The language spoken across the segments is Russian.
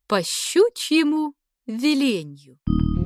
по щучьему веленью.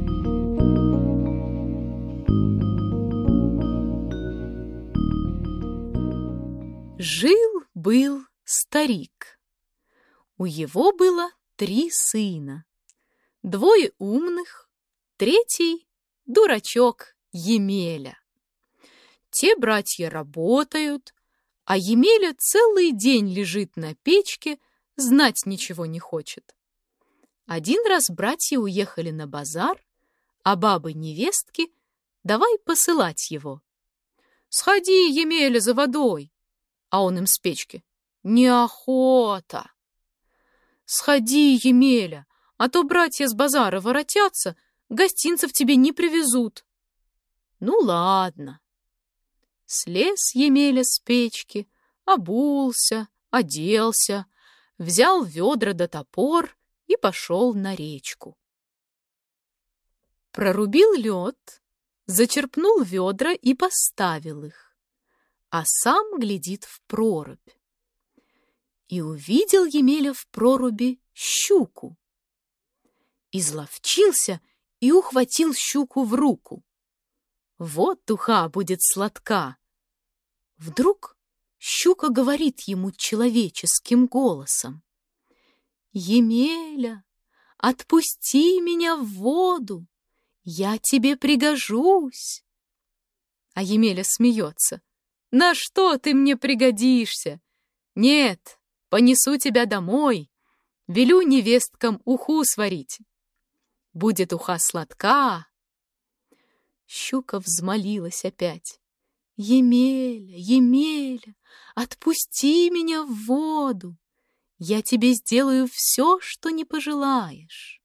Жил-был старик. У его было 3 сына. 2 умных, 3 дурачок Емеля. Те братья работают, а Емеля целый день лежит на печке, знать ничего не хочет. Один раз братья уехали на базар, а бабы-невестки давай посылать его. «Сходи, Емеля, за водой!» А он им с печки: «Неохота!» «Сходи, Емеля, а то братья с базара воротятся, гостинцев тебе не привезут». «Ну, ладно». Слез Емеля с печки, обулся, оделся, взял ведра да топор и пошел на речку. Прорубил лед, зачерпнул ведра и поставил их, а сам глядит в прорубь. И увидел Емеля в проруби щуку. Изловчился и ухватил щуку в руку. Вот уха будет сладка. Вдруг щука говорит ему человеческим голосом: «Емеля, отпусти меня в воду, я тебе пригожусь». А Емеля смеется: «На что ты мне пригодишься? Нет, понесу тебя домой, велю невесткам уху сварить. Будет уха сладка». Щука взмолилась опять: «Емеля, Емеля, отпусти меня в воду, я тебе сделаю все, что не пожелаешь».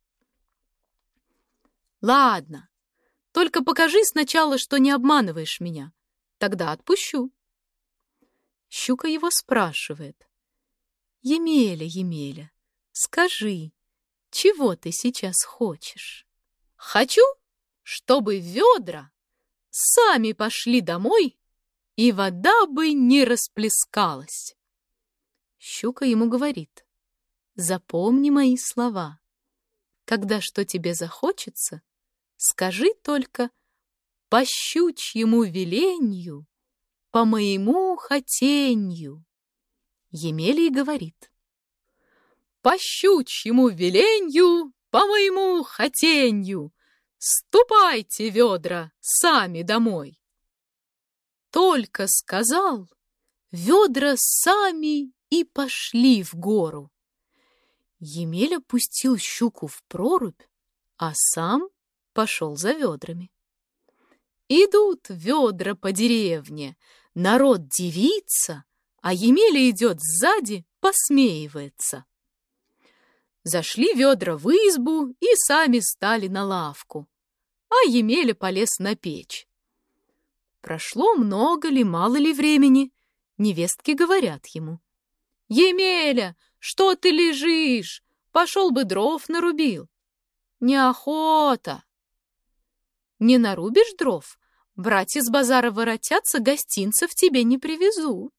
«Ладно, только покажи сначала, что не обманываешь меня, тогда отпущу». Щука его спрашивает: «Емеля, Емеля, скажи, чего ты сейчас хочешь?» «Хочу, чтобы ведра сами пошли домой, и вода бы не расплескалась». Щука ему говорит: «Запомни мои слова. Когда что тебе захочется, скажи только: по щучьему веленью, по моему хотенью». Емеля и говорит: «По щучьему веленью, по моему хотенью, ступайте, ведра, сами домой». Только сказал, ведра сами и пошли в гору. Емеля пустил щуку в прорубь, а сам пошел за ведрами. Идут ведра по деревне, народ дивится, а Емеля идет сзади, посмеивается. Зашли ведра в избу и сами стали на лавку, а Емеля полез на печь. Прошло много ли, мало ли времени, невестки говорят ему: «Емеля, что ты лежишь? Пошел бы дров нарубил». «Неохота». «Не нарубишь дров, братья с базара воротятся, гостинцев тебе не привезут».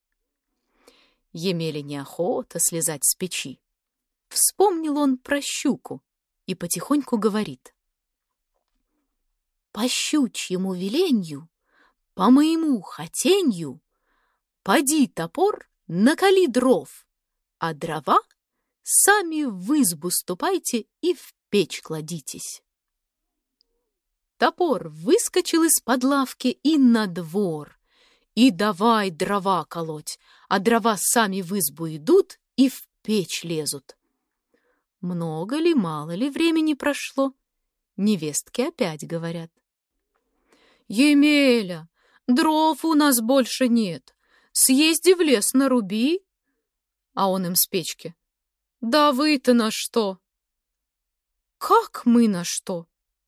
Емеле неохота слезать с печи. Вспомнил он про щуку и потихоньку говорит: «По щучьему веленью, по моему хотенью, поди, топор, наколи дров, а дрова сами в избу ступайте и в печь кладитесь». Топор выскочил из-под лавки и на двор, и давай дрова колоть, а дрова сами в избу идут и в печь лезут. Много ли, мало ли времени прошло, невестки опять говорят: «Емеля, дров у нас больше нет, съезди в лес наруби». А он им с печки: «Да вы-то на что?» «Как мы на что?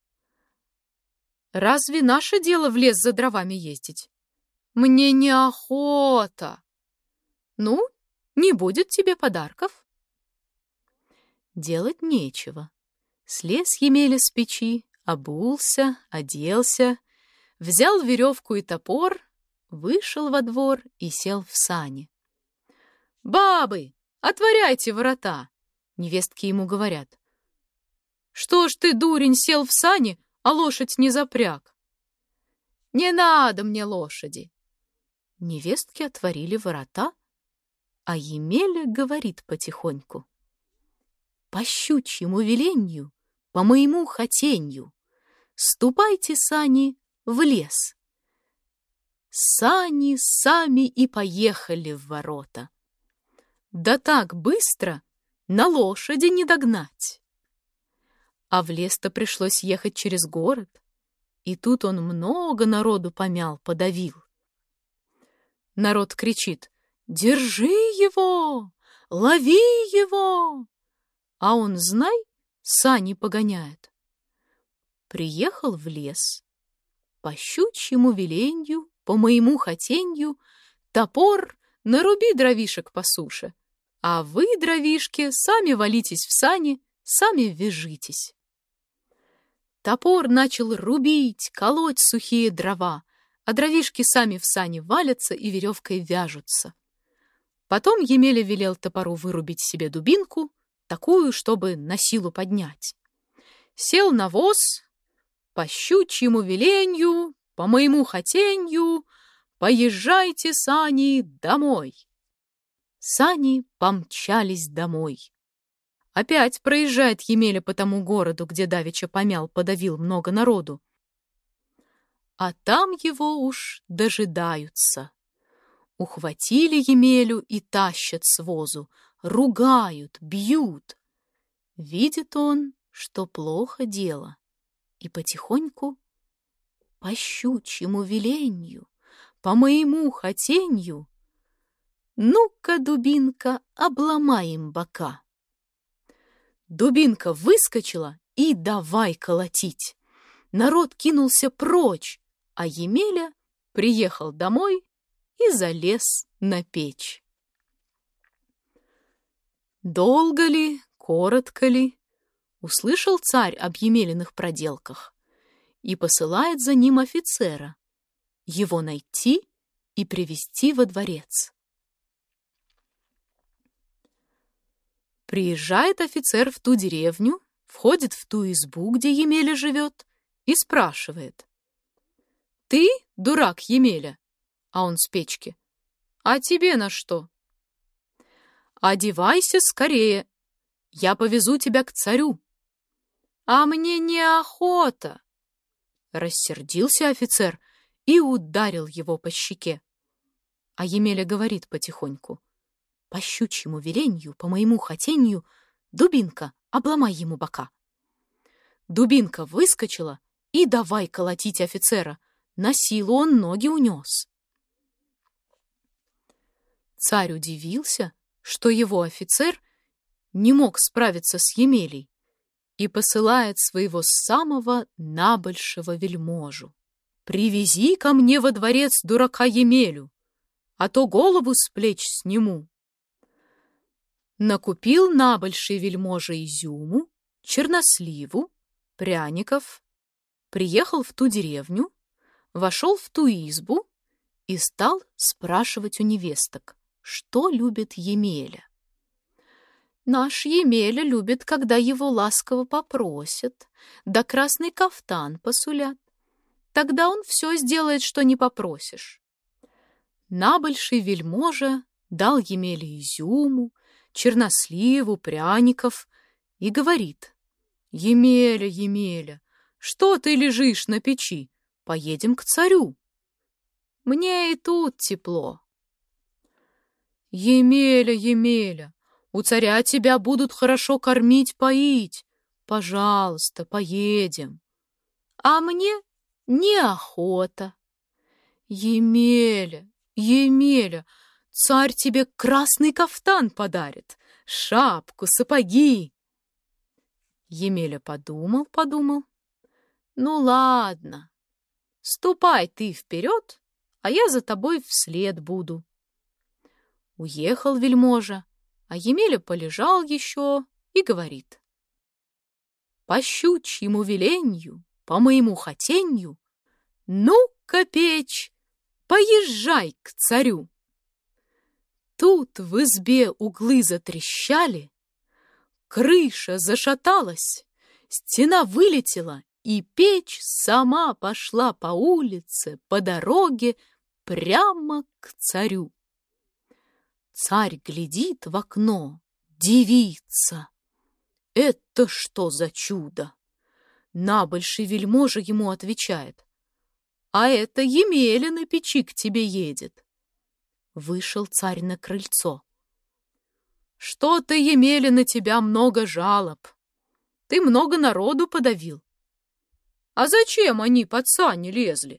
Разве наше дело в лес за дровами ездить? Мне неохота. Ну, не будет тебе подарков». Делать нечего. Слез Емеля с печи, обулся, оделся, взял веревку и топор, вышел во двор и сел в сани. «Бабы, отворяйте ворота! Невестки ему говорят: «Что ж ты, дурень, сел в сани, а лошадь не запряг?» «Не надо мне лошади». Невестки отворили ворота, а Емеля говорит потихоньку: «По щучьему веленью, по моему хотенью, ступайте, сани, в лес». Сани сами и поехали в ворота. Да так быстро на лошади не догнать. А в лес-то пришлось ехать через город, и тут он много народу помял, подавил. Народ кричит: «Держи его! Лови его!» А он, знай, сани погоняет. Приехал в лес. По щучьему веленью, по моему хотенью, топор, наруби дровишек по суше, а вы, дровишки, сами валитесь в сани, сами вяжитесь. Топор начал рубить, колоть сухие дрова, а дровишки сами в сани валятся и веревкой вяжутся. Потом Емеля велел топору вырубить себе дубинку, такую, чтобы на силу поднять. Сел на воз, по щучьему веленью, по моему хотенью, поезжайте, сани, домой. Сани помчались домой. Опять проезжает Емеля по тому городу, где давеча помял, подавил много народу. А там его уж дожидаются. Ухватили Емелю и тащат с возу, ругают, бьют. Видит он, что плохо дело, и потихоньку, по щучьему веленью, по моему хотенью, ну-ка, дубинка, обломай им бока. Дубинка выскочила и давай колотить. Народ кинулся прочь, а Емеля приехал домой и залез на печь. Долго ли, коротко ли, услышал царь об Емелиных проделках и посылает за ним офицера, его найти и привести во дворец. Приезжает офицер в ту деревню, входит в ту избу, где Емеля живет, и спрашивает: «Ты, дурак Емеля?» А он с печки: «А тебе на что?» «Одевайся скорее, я повезу тебя к царю». «А мне неохота!» Рассердился офицер и ударил его по щеке. А Емеля говорит потихоньку: «По щучьему веленью, по моему хотенью, дубинка, обломай ему бока». Дубинка выскочила и давай колотить офицера. На силу он ноги унес. Царь удивился, что его офицер не мог справиться с Емелей, и посылает своего самого набольшего вельможу: «Привези ко мне во дворец дурака Емелю, а то голову с плеч сниму». Накупил набольший вельможа изюму, черносливу, пряников, приехал в ту деревню, вошел в ту избу и стал спрашивать у невесток, что любит Емеля. «Наш Емеля любит, когда его ласково попросят, да красный кафтан посулят. Тогда он все сделает, что не попросишь». Набольший вельможа дал Емеле изюму, черносливу, пряников и говорит: «Емеля, Емеля, что ты лежишь на печи? Поедем к царю. Мне и тут тепло». «Емеля, Емеля, у царя тебя будут хорошо кормить, поить. Пожалуйста, поедем». «А мне неохота». «Емеля, Емеля, царь тебе красный кафтан подарит, шапку, сапоги». Емеля подумал. «Ну ладно, ступай ты вперед, а я за тобой вслед буду». Уехал вельможа, а Емеля полежал еще и говорит: «По щучьему веленью, по моему хотенью, ну-ка, печь, поезжай к царю». Тут в избе углы затрещали, крыша зашаталась, стена вылетела, и печь сама пошла по улице, по дороге, прямо к царю. Царь глядит в окно, дивится. Это что за чудо? Набольший вельможа ему отвечает: а это Емеля на печи к тебе едет. Вышел царь на крыльцо. Что-то, Емеля, на тебя много жалоб. Ты много народу подавил. А зачем они под сани лезли?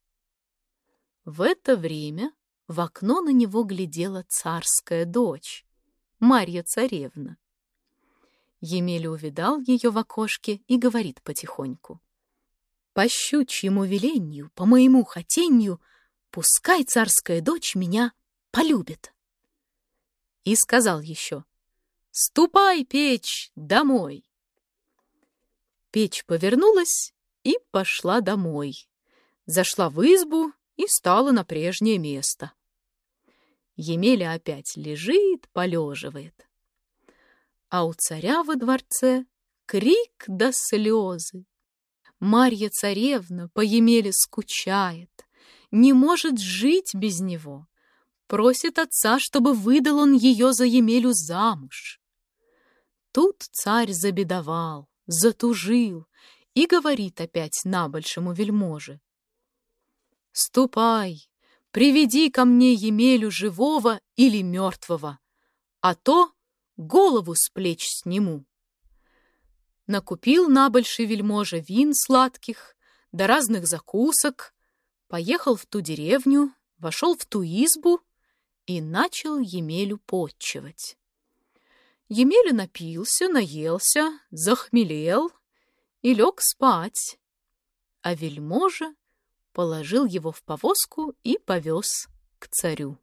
В это время в окно на него глядела царская дочь, Марья царевна. Емеля увидал ее в окошке и говорит потихоньку: по щучьему веленью, по моему хотенью, пускай царская дочь меня полюбит. И сказал еще: ступай, печь, домой. Печь повернулась и пошла домой. Зашла в избу и стала на прежнее место. Емеля опять лежит, полеживает. А у царя во дворце крик да слезы. Марья царевна по Емеле скучает, не может жить без него. Просит отца, чтобы выдал он ее за Емелю замуж. Тут царь забедовал, затужил и говорит опять набольшему вельможе: ступай, приведи ко мне Емелю живого или мертвого, а то голову с плеч сниму. Накупил набольший вельможа вин сладких, да разных закусок, поехал в ту деревню, вошел в ту избу и начал Емелю потчевать. Емеля напился, наелся, захмелел и лег спать, а вельможа положил его в повозку и повез к царю.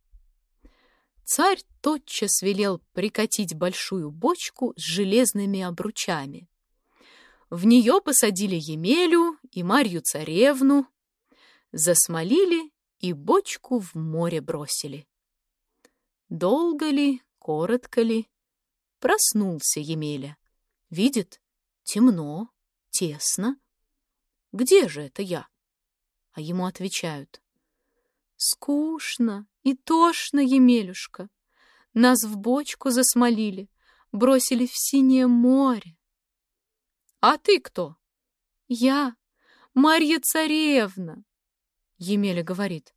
Царь тотчас велел прикатить большую бочку с железными обручами. В нее посадили Емелю и Марью царевну, засмолили и бочку в море бросили. Долго ли, коротко ли, проснулся Емеля. Видит, темно, тесно. Где же это я? А ему отвечают: скучно и тошно, Емелюшка. Нас в бочку засмолили, бросили в синее море. А ты кто? Я, Марья царевна. Емеля говорит: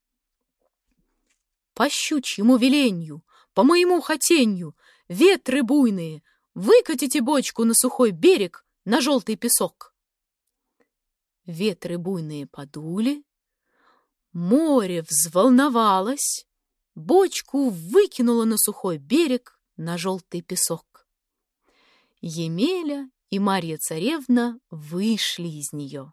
по щучьему веленью, по моему хотенью, ветры буйные, выкатите бочку на сухой берег, на желтый песок. Ветры буйные подули, море взволновалось, бочку выкинуло на сухой берег, на желтый песок. Емеля и Марья царевна вышли из нее.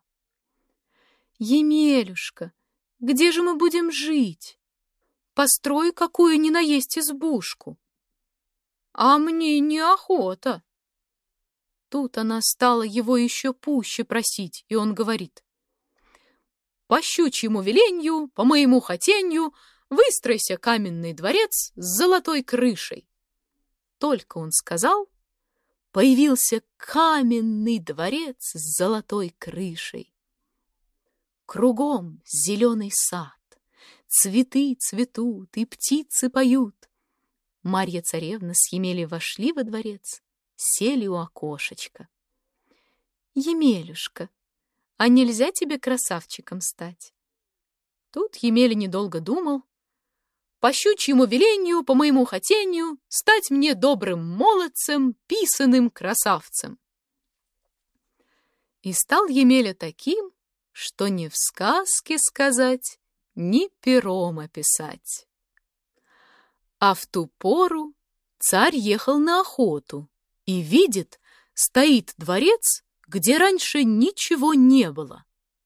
Емелюшка, где же мы будем жить? Построй какую ни на есть избушку. А мне неохота. Тут она стала его еще пуще просить, и он говорит: по щучьему веленью, по моему хотенью, выстройся каменный дворец с золотой крышей. Только он сказал, появился каменный дворец с золотой крышей. Кругом зеленый сад, цветы цветут и птицы поют. Марья царевна с Емелей вошли во дворец, сели у окошечка. Емелюшка, а нельзя тебе красавчиком стать? Тут Емеля недолго думал. По щучьему велению, по моему хотению, стать мне добрым молодцем, писаным красавцем. И стал Емеля таким, что ни в сказке сказать, ни пером описать. А в ту пору царь ехал на охоту и видит, стоит дворец, где раньше ничего не было.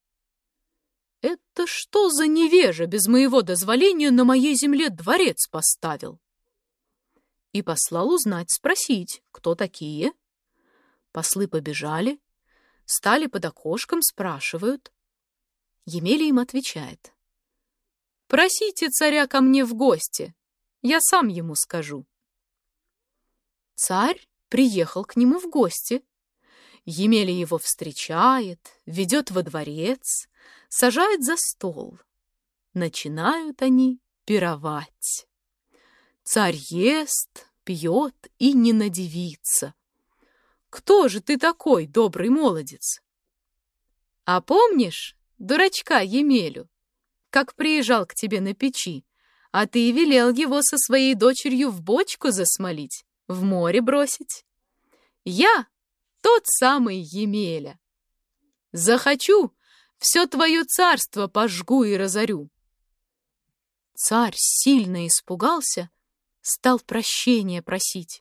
Это что за невежа без моего дозволения на моей земле дворец поставил? И послал узнать, спросить, кто такие. Послы побежали, стали под окошком, спрашивают. Емеля им отвечает: просите царя ко мне в гости, я сам ему скажу. Царь приехал к нему в гости. Емеля его встречает, ведет во дворец, сажает за стол. Начинают они пировать. Царь ест, пьет и не надивится. «Кто же ты такой, добрый молодец?» «А помнишь дурачка Емелю, как приезжал к тебе на печи, а ты велел его со своей дочерью в бочку засмолить, в море бросить? Я тот самый Емеля. Захочу, все твое царство пожгу и разорю». Царь сильно испугался, стал прощения просить.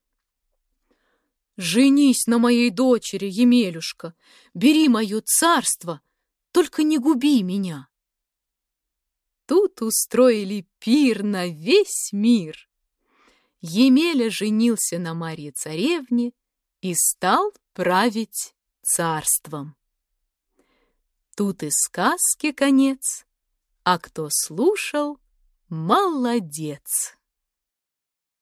«Женись на моей дочери, Емелюшка, бери мое царство, только не губи меня». Тут устроили пир на весь мир. Емеля женился на Марье-царевне и стал править царством. Тут и сказки конец, а кто слушал, молодец.